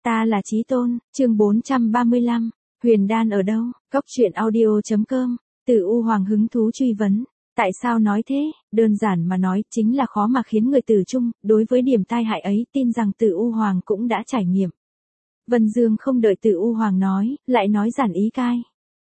Ta là Chí Tôn, chương 435, Huyền Đan ở đâu? Cốc truyện audio.com, Tử U Hoàng hứng thú truy vấn. Tại sao nói thế? Đơn giản mà nói chính là khó mà khiến người tử trung, đối với điểm tai hại ấy tin rằng Tử U Hoàng cũng đã trải nghiệm. Vân Dương không đợi Tử U Hoàng nói, lại nói giản ý cai.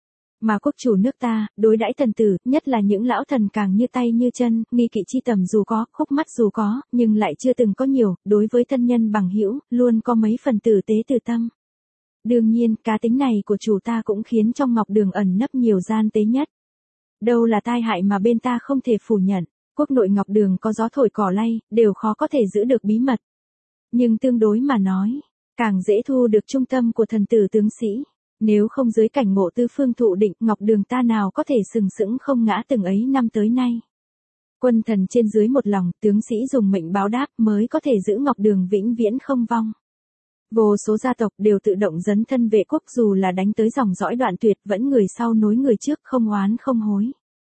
Mà quốc chủ nước ta, đối đãi thần tử, nhất là những lão thần càng như tay như chân, nghi kỵ chi tầm dù có, khúc mắt dù có, nhưng lại chưa từng có nhiều, đối với thân nhân bằng hữu, luôn có mấy phần tử tế từ tâm. Đương nhiên, cá tính này của chủ ta cũng khiến trong Ngọc Đường ẩn nấp nhiều gian tế nhất. Đâu là tai hại mà bên ta không thể phủ nhận, quốc nội Ngọc Đường có gió thổi cỏ lay, đều khó có thể giữ được bí mật. Nhưng tương đối mà nói, càng dễ thu được trung tâm của thần tử tướng sĩ. Nếu không dưới cảnh ngộ tư phương thụ định, Ngọc Đường ta nào có thể sừng sững không ngã từng ấy năm tới nay. Quân thần trên dưới một lòng, tướng sĩ dùng mệnh báo đáp mới có thể giữ Ngọc Đường vĩnh viễn không vong. Vô số gia tộc đều tự động dấn thân vệ quốc, dù là đánh tới dòng dõi đoạn tuyệt vẫn người sau nối người trước, không oán không hối.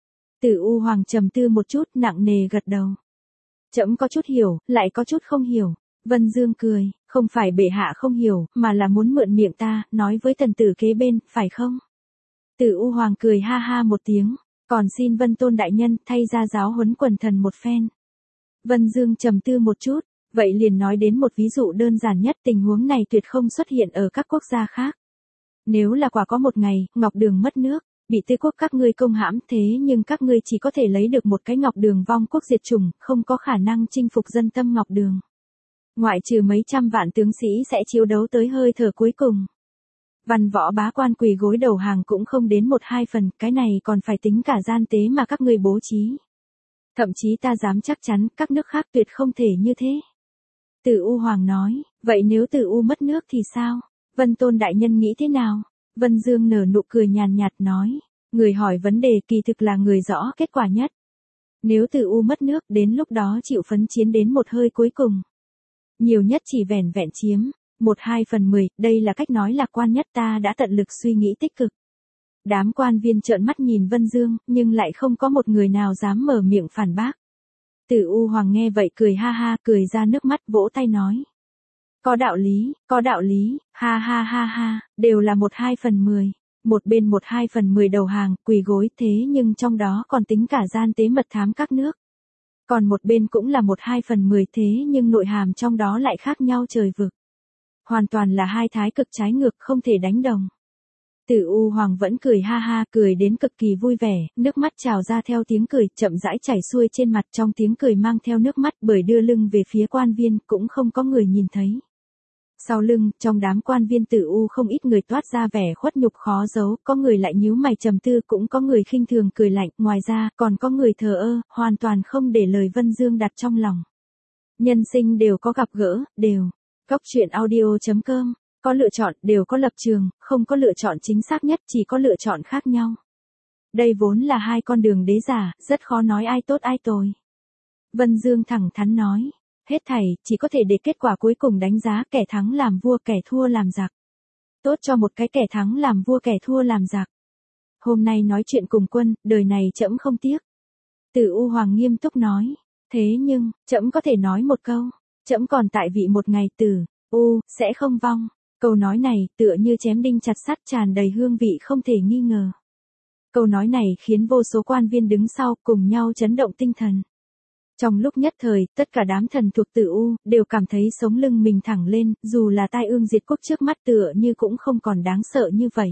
Tử U Hoàng trầm tư một chút, nặng nề gật đầu. Trẫm có chút hiểu, lại có chút không hiểu. Vân Dương cười, không phải bệ hạ không hiểu, mà là muốn mượn miệng ta, nói với thần tử kế bên, phải không? Tử U Hoàng cười ha ha một tiếng, còn xin Vân Tôn đại nhân thay ra giáo huấn quần thần một phen. Vân Dương trầm tư một chút, vậy liền nói đến một ví dụ đơn giản nhất, tình huống này tuyệt không xuất hiện ở các quốc gia khác. Nếu là quả có một ngày, Ngọc Đường mất nước, bị Tư quốc các ngươi công hãm, thế nhưng các ngươi chỉ có thể lấy được một cái Ngọc Đường vong quốc diệt chủng, không có khả năng chinh phục dân tâm Ngọc Đường. Ngoại trừ mấy trăm vạn tướng sĩ sẽ chiến đấu tới hơi thở cuối cùng. Văn võ bá quan quỳ gối đầu hàng cũng không đến 1-2 phần, cái này còn phải tính cả gian tế mà các ngươi bố trí. Thậm chí ta dám chắc chắn, các nước khác tuyệt không thể như thế. Tử U Hoàng nói, vậy nếu Tử U mất nước thì sao? Vân Tôn đại nhân nghĩ thế nào? Vân Dương nở nụ cười nhàn nhạt nói, người hỏi vấn đề kỳ thực là người rõ kết quả nhất. Nếu Tử U mất nước, đến lúc đó chịu phấn chiến đến một hơi cuối cùng. Nhiều nhất chỉ vẻn vẹn chiếm 1-2 phần 10, đây là cách nói lạc quan nhất, ta đã tận lực suy nghĩ tích cực. Đám quan viên trợn mắt nhìn Vân Dương, nhưng lại không có một người nào dám mở miệng phản bác. Tử U Hoàng nghe vậy cười ha ha, cười ra nước mắt, vỗ tay nói. Có đạo lý, ha ha ha ha, đều là 1-2 phần 10. Một bên 1-2 phần 10 đầu hàng, quỳ gối, thế nhưng trong đó còn tính cả gian tế mật thám các nước. Còn một bên cũng là 1-2 phần 10, thế nhưng nội hàm trong đó lại khác nhau trời vực. Hoàn toàn là hai thái cực trái ngược, không thể đánh đồng. Tử U Hoàng vẫn cười ha ha, cười đến cực kỳ vui vẻ, nước mắt trào ra theo tiếng cười, chậm rãi chảy xuôi trên mặt, trong tiếng cười mang theo nước mắt, bởi đưa lưng về phía quan viên, cũng không có người nhìn thấy. Sau lưng, trong đám quan viên Tử U không ít người toát ra vẻ khuất nhục khó giấu, có người lại nhíu mày trầm tư, cũng có người khinh thường cười lạnh, ngoài ra, còn có người thờ ơ, hoàn toàn không để lời Vân Dương đặt trong lòng. Nhân sinh đều có gặp gỡ, đều. Cốc truyện audio.com, có lựa chọn, đều có lập trường, không có lựa chọn chính xác nhất, chỉ có lựa chọn khác nhau. Đây vốn là hai con đường đế giả, rất khó nói ai tốt ai tồi. Vân Dương thẳng thắn nói. Hết thảy, chỉ có thể để kết quả cuối cùng đánh giá, kẻ thắng làm vua, kẻ thua làm giặc. Tốt cho một cái kẻ thắng làm vua, kẻ thua làm giặc. Hôm nay nói chuyện cùng quân, đời này trẫm không tiếc. Tử U Hoàng nghiêm túc nói. Thế nhưng, trẫm có thể nói một câu. Trẫm còn tại vị một ngày, Tử U sẽ không vong. Câu nói này tựa như chém đinh chặt sắt, tràn đầy hương vị không thể nghi ngờ. Câu nói này khiến vô số quan viên đứng sau cùng nhau chấn động tinh thần. Trong lúc nhất thời, tất cả đám thần thuộc Tử U đều cảm thấy sống lưng mình thẳng lên, dù là tai ương diệt quốc trước mắt tựa như cũng không còn đáng sợ như vậy.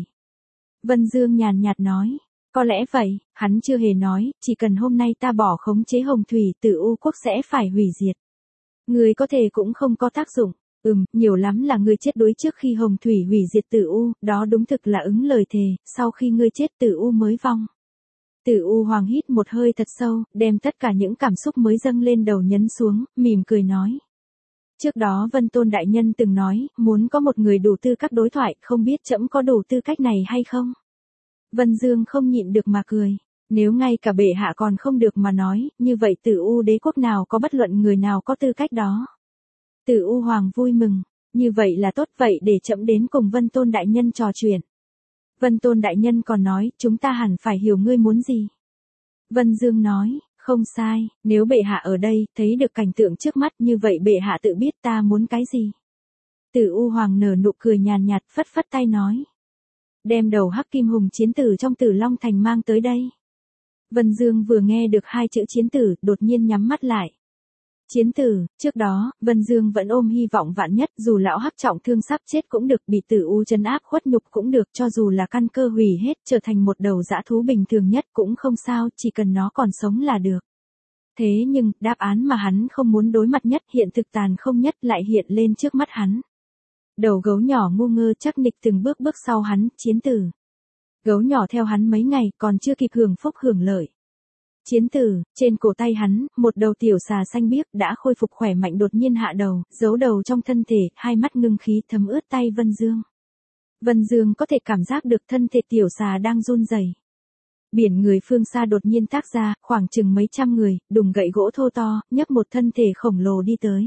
Vân Dương nhàn nhạt nói, có lẽ vậy, hắn chưa hề nói, chỉ cần hôm nay ta bỏ khống chế Hồng Thủy, Tử U quốc sẽ phải hủy diệt. Người có thể cũng không có tác dụng, nhiều lắm là ngươi chết đuối trước khi Hồng Thủy hủy diệt Tử U, đó đúng thực là ứng lời thề, sau khi ngươi chết Tử U mới vong. Tử U Hoàng hít một hơi thật sâu, đem tất cả những cảm xúc mới dâng lên đầu nhấn xuống, mỉm cười nói. Trước đó Vân Tôn đại nhân từng nói, muốn có một người đủ tư cách đối thoại, không biết trẫm có đủ tư cách này hay không? Vân Dương không nhịn được mà cười. Nếu ngay cả bệ hạ còn không được mà nói, như vậy Tử U đế quốc nào có bất luận người nào có tư cách đó? Tử U Hoàng vui mừng. Như vậy là tốt, vậy để trẫm đến cùng Vân Tôn đại nhân trò chuyện. Vân Tôn đại nhân còn nói, chúng ta hẳn phải hiểu ngươi muốn gì. Vân Dương nói, không sai, nếu bệ hạ ở đây, thấy được cảnh tượng trước mắt, như vậy bệ hạ tự biết ta muốn cái gì. Tử U Hoàng nở nụ cười nhàn nhạt phất phất tay nói. Đem đầu Hắc Kim Hùng chiến tử trong Tử Long Thành mang tới đây. Vân Dương vừa nghe được hai chữ chiến tử, đột nhiên nhắm mắt lại. Chiến tử, trước đó, Vân Dương vẫn ôm hy vọng vạn nhất, dù lão Hắc trọng thương sắp chết cũng được, bị Tử U trấn áp khuất nhục cũng được, cho dù là căn cơ hủy hết, trở thành một đầu dã thú bình thường nhất cũng không sao, chỉ cần nó còn sống là được. Thế nhưng, đáp án mà hắn không muốn đối mặt nhất, hiện thực tàn không nhất lại hiện lên trước mắt hắn. Đầu gấu nhỏ ngu ngơ chắc nịch từng bước bước sau hắn, chiến tử. Gấu nhỏ theo hắn mấy ngày, còn chưa kịp hưởng phúc hưởng lợi. Chiến tử, trên cổ tay hắn, một đầu tiểu xà xanh biếc đã khôi phục khỏe mạnh đột nhiên hạ đầu, giấu đầu trong thân thể, hai mắt ngưng khí thấm ướt tay Vân Dương. Vân Dương có thể cảm giác được thân thể tiểu xà đang run rẩy. Biển người phương xa đột nhiên tác ra, khoảng chừng mấy trăm người, đùng gậy gỗ thô to, nhấc một thân thể khổng lồ đi tới.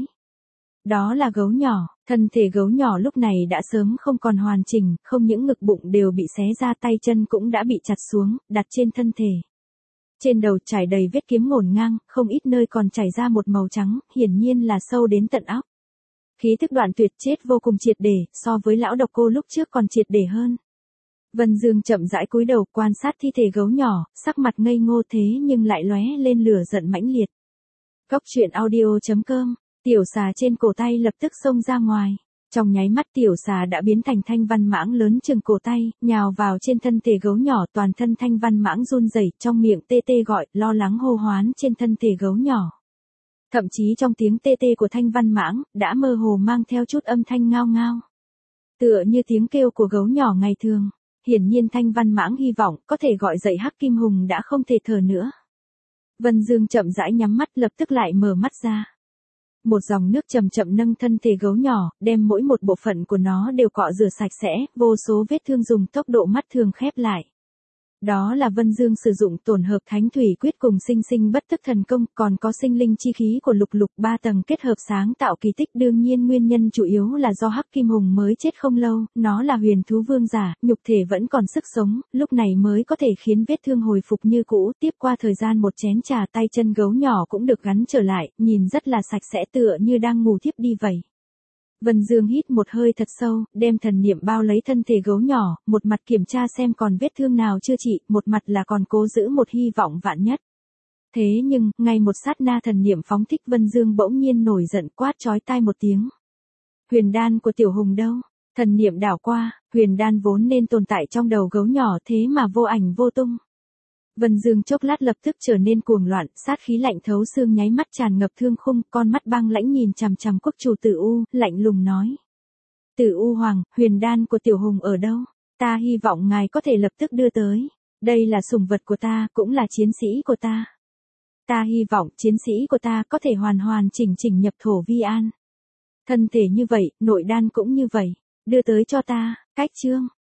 Đó là gấu nhỏ, thân thể gấu nhỏ lúc này đã sớm không còn hoàn chỉnh, không những ngực bụng đều bị xé ra, tay chân cũng đã bị chặt xuống, đặt trên thân thể. Trên đầu trải đầy vết kiếm ngổn ngang, không ít nơi còn chảy ra một màu trắng, hiển nhiên là sâu đến tận óc. Khí thức đoạn tuyệt, chết vô cùng triệt để, so với lão độc cô lúc trước còn triệt để hơn. Vân Dương chậm rãi cúi đầu quan sát thi thể gấu nhỏ, sắc mặt ngây ngô thế nhưng lại lóe lên lửa giận mãnh liệt. Cốc truyện audio.com, tiểu xà trên cổ tay lập tức xông ra ngoài. Trong nháy mắt tiểu xà đã biến thành thanh văn mãng lớn chừng cổ tay, nhào vào trên thân thể gấu nhỏ, toàn thân thanh văn mãng run rẩy, trong miệng tê tê gọi, lo lắng hô hoán trên thân thể gấu nhỏ. Thậm chí trong tiếng tê tê của thanh văn mãng, đã mơ hồ mang theo chút âm thanh ngao ngao. Tựa như tiếng kêu của gấu nhỏ ngày thường. Hiển nhiên thanh văn mãng hy vọng có thể gọi dậy Hắc Kim Hùng đã không thể thở nữa. Vân Dương chậm rãi nhắm mắt lập tức lại mở mắt ra. Một dòng nước chậm chậm nâng thân thể gấu nhỏ, đem mỗi một bộ phận của nó đều cọ rửa sạch sẽ, vô số vết thương dùng tốc độ mắt thường khép lại. Đó là Vân Dương sử dụng tổn hợp thánh thủy quyết cùng sinh sinh bất tức thần công, còn có sinh linh chi khí của lục lục 3 tầng kết hợp sáng tạo kỳ tích. Đương nhiên nguyên nhân chủ yếu là do Hắc Kim Hùng mới chết không lâu, nó là huyền thú vương giả, nhục thể vẫn còn sức sống, lúc này mới có thể khiến vết thương hồi phục như cũ. Tiếp qua thời gian một chén trà, tay chân gấu nhỏ cũng được gắn trở lại, nhìn rất là sạch sẽ tựa như đang ngủ thiếp đi vậy. Vân Dương hít một hơi thật sâu, đem thần niệm bao lấy thân thể gấu nhỏ, một mặt kiểm tra xem còn vết thương nào chưa trị, một mặt là còn cố giữ một hy vọng vạn nhất. Thế nhưng, ngay một sát na thần niệm phóng thích, Vân Dương bỗng nhiên nổi giận quát chói tai một tiếng. Huyền đan của tiểu hùng đâu? Thần niệm đảo qua, huyền đan vốn nên tồn tại trong đầu gấu nhỏ thế mà vô ảnh vô tung. Vân Dương chốc lát lập tức trở nên cuồng loạn, sát khí lạnh thấu xương nháy mắt tràn ngập thương khung, con mắt băng lãnh nhìn chằm chằm quốc chủ Tử U, lạnh lùng nói. Tử U Hoàng, huyền đan của tiểu hùng ở đâu? Ta hy vọng ngài có thể lập tức đưa tới. Đây là sủng vật của ta, cũng là chiến sĩ của ta. Ta hy vọng chiến sĩ của ta có thể hoàn hoàn chỉnh chỉnh nhập thổ vi an. Thân thể như vậy, nội đan cũng như vậy. Đưa tới cho ta, cách chương.